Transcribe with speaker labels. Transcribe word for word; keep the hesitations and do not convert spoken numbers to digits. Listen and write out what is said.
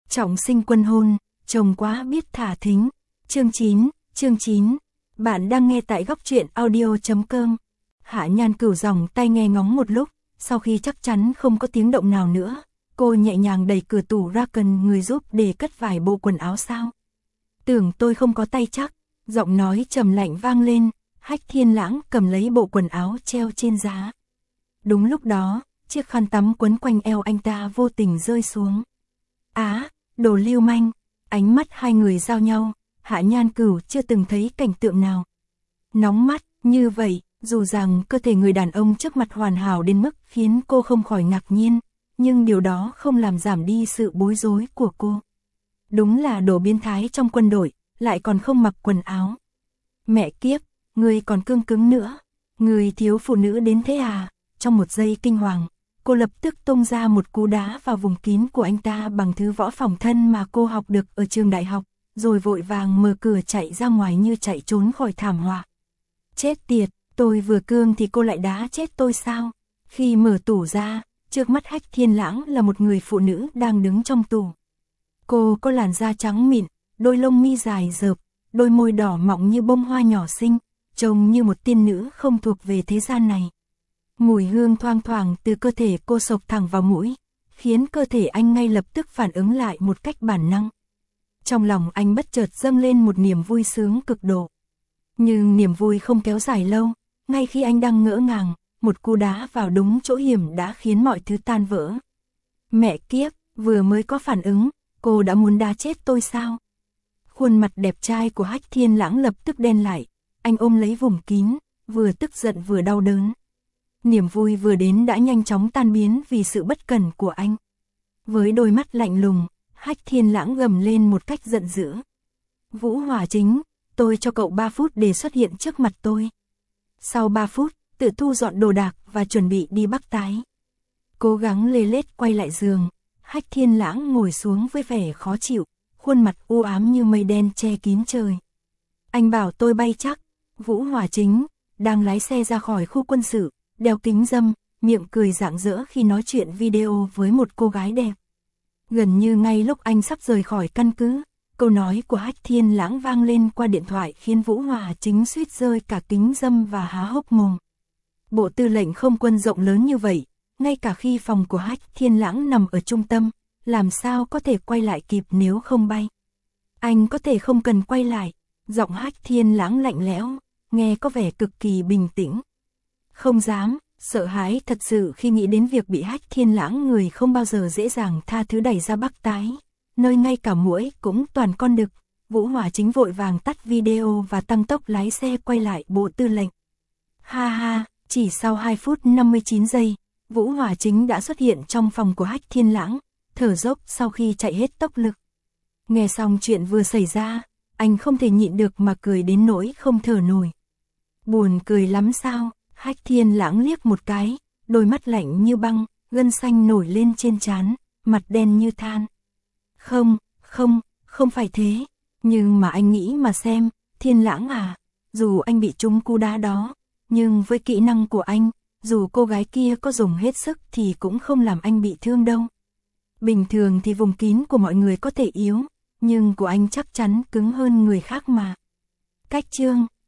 Speaker 1: Trọng sinh quân hôn, chồng quá biết thả thính. Chương chín, chương chín. Bạn đang nghe tại góc truyện audio chấm com. Hạ Nhan Cửu dòng tay nghe ngóng một lúc, sau khi chắc chắn không có tiếng động nào nữa, cô nhẹ nhàng đẩy cửa tủ ra, cần người giúp để cất vài bộ quần áo sao? Tưởng tôi không có tay chắc, giọng nói trầm lạnh vang lên. Hách Thiên Lãng cầm lấy bộ quần áo treo trên giá. Đúng lúc đó, chiếc khăn tắm quấn quanh eo anh ta vô tình rơi xuống. Á, đồ lưu manh. Ánh mắt hai người giao nhau, Hạ Nhan Cửu chưa từng thấy cảnh tượng nào nóng mắt như vậy. Dù rằng cơ thể người đàn ông trước mặt hoàn hảo đến mức khiến cô không khỏi ngạc nhiên, nhưng điều đó không làm giảm đi sự bối rối của cô. Đúng là đồ biến thái trong quân đội, lại còn không mặc quần áo. Mẹ kiếp, người còn cương cứng nữa, người thiếu phụ nữ đến thế à? Trong một giây kinh hoàng, cô lập tức tung ra một cú đá vào vùng kín của anh ta bằng thứ võ phòng thân mà cô học được ở trường đại học, rồi vội vàng mở cửa chạy ra ngoài như chạy trốn khỏi thảm họa. Chết tiệt, tôi vừa cương thì cô lại đá chết tôi sao? Khi mở tủ ra, trước mắt Hách Thiên Lãng là một người phụ nữ đang đứng trong tủ. Cô có làn da trắng mịn, đôi lông mi dài rợp, đôi môi đỏ mọng như bông hoa nhỏ xinh, trông như một tiên nữ không thuộc về thế gian này. Mùi hương thoang thoảng từ cơ thể cô xộc thẳng vào mũi, khiến cơ thể anh ngay lập tức phản ứng lại một cách bản năng. Trong lòng anh bất chợt dâng lên một niềm vui sướng cực độ. Nhưng niềm vui không kéo dài lâu, ngay khi anh đang ngỡ ngàng, một cú đá vào đúng chỗ hiểm đã khiến mọi thứ tan vỡ. Mẹ kiếp, vừa mới có phản ứng, cô đã muốn đá chết tôi sao? Khuôn mặt đẹp trai của Hách Thiên Lãng lập tức đen lại, anh ôm lấy vùng kín, vừa tức giận vừa đau đớn. Niềm vui vừa đến đã nhanh chóng tan biến vì sự bất cẩn của anh. Với đôi mắt lạnh lùng, Hách Thiên Lãng gầm lên một cách giận dữ. Vũ Hỏa Chính, tôi cho cậu ba phút để xuất hiện trước mặt tôi. Sau ba phút, tự thu dọn đồ đạc và chuẩn bị đi Bắc Tái. Cố gắng lê lết quay lại giường, Hách Thiên Lãng ngồi xuống với vẻ khó chịu, khuôn mặt u ám như mây đen che kín trời. Anh bảo tôi bay chắc. Vũ Hỏa Chính đang lái xe ra khỏi khu quân sự, đeo kính râm, miệng cười rạng rỡ khi nói chuyện video với một cô gái đẹp. Gần như ngay lúc anh sắp rời khỏi căn cứ, câu nói của Hách Thiên Lãng vang lên qua điện thoại khiến Vũ Hỏa Chính suýt rơi cả kính râm và há hốc mồm. Bộ tư lệnh không quân rộng lớn như vậy, ngay cả khi phòng của Hách Thiên Lãng nằm ở trung tâm, làm sao có thể quay lại kịp nếu không bay? Anh có thể không cần quay lại. Giọng Hách Thiên Lãng lạnh lẽo, nghe có vẻ cực kỳ bình tĩnh. Không dám, sợ hãi thật sự khi nghĩ đến việc bị Hách Thiên Lãng, người không bao giờ dễ dàng tha thứ, đẩy ra Bắc Tái, nơi ngay cả muỗi cũng toàn con đực. Vũ Hỏa Chính vội vàng tắt video và tăng tốc lái xe quay lại bộ tư lệnh. Ha ha, chỉ sau hai phút năm mươi chín giây, Vũ Hỏa Chính đã xuất hiện trong phòng của Hách Thiên Lãng, thở dốc sau khi chạy hết tốc lực. Nghe xong chuyện vừa xảy ra, anh không thể nhịn được mà cười đến nỗi không thở nổi. Buồn cười lắm sao? Hách Thiên Lãng liếc một cái, đôi mắt lạnh như băng, gân xanh nổi lên trên trán, mặt đen như than. Không, không, không phải thế. Nhưng mà anh nghĩ mà xem, Thiên Lãng à, dù anh bị trúng cú đá đó, nhưng với kỹ năng của anh, dù cô gái kia có dùng hết sức thì cũng không làm anh bị thương đâu. Bình thường thì vùng kín của mọi người có thể yếu, nhưng của anh chắc chắn cứng hơn người khác mà. Cách chương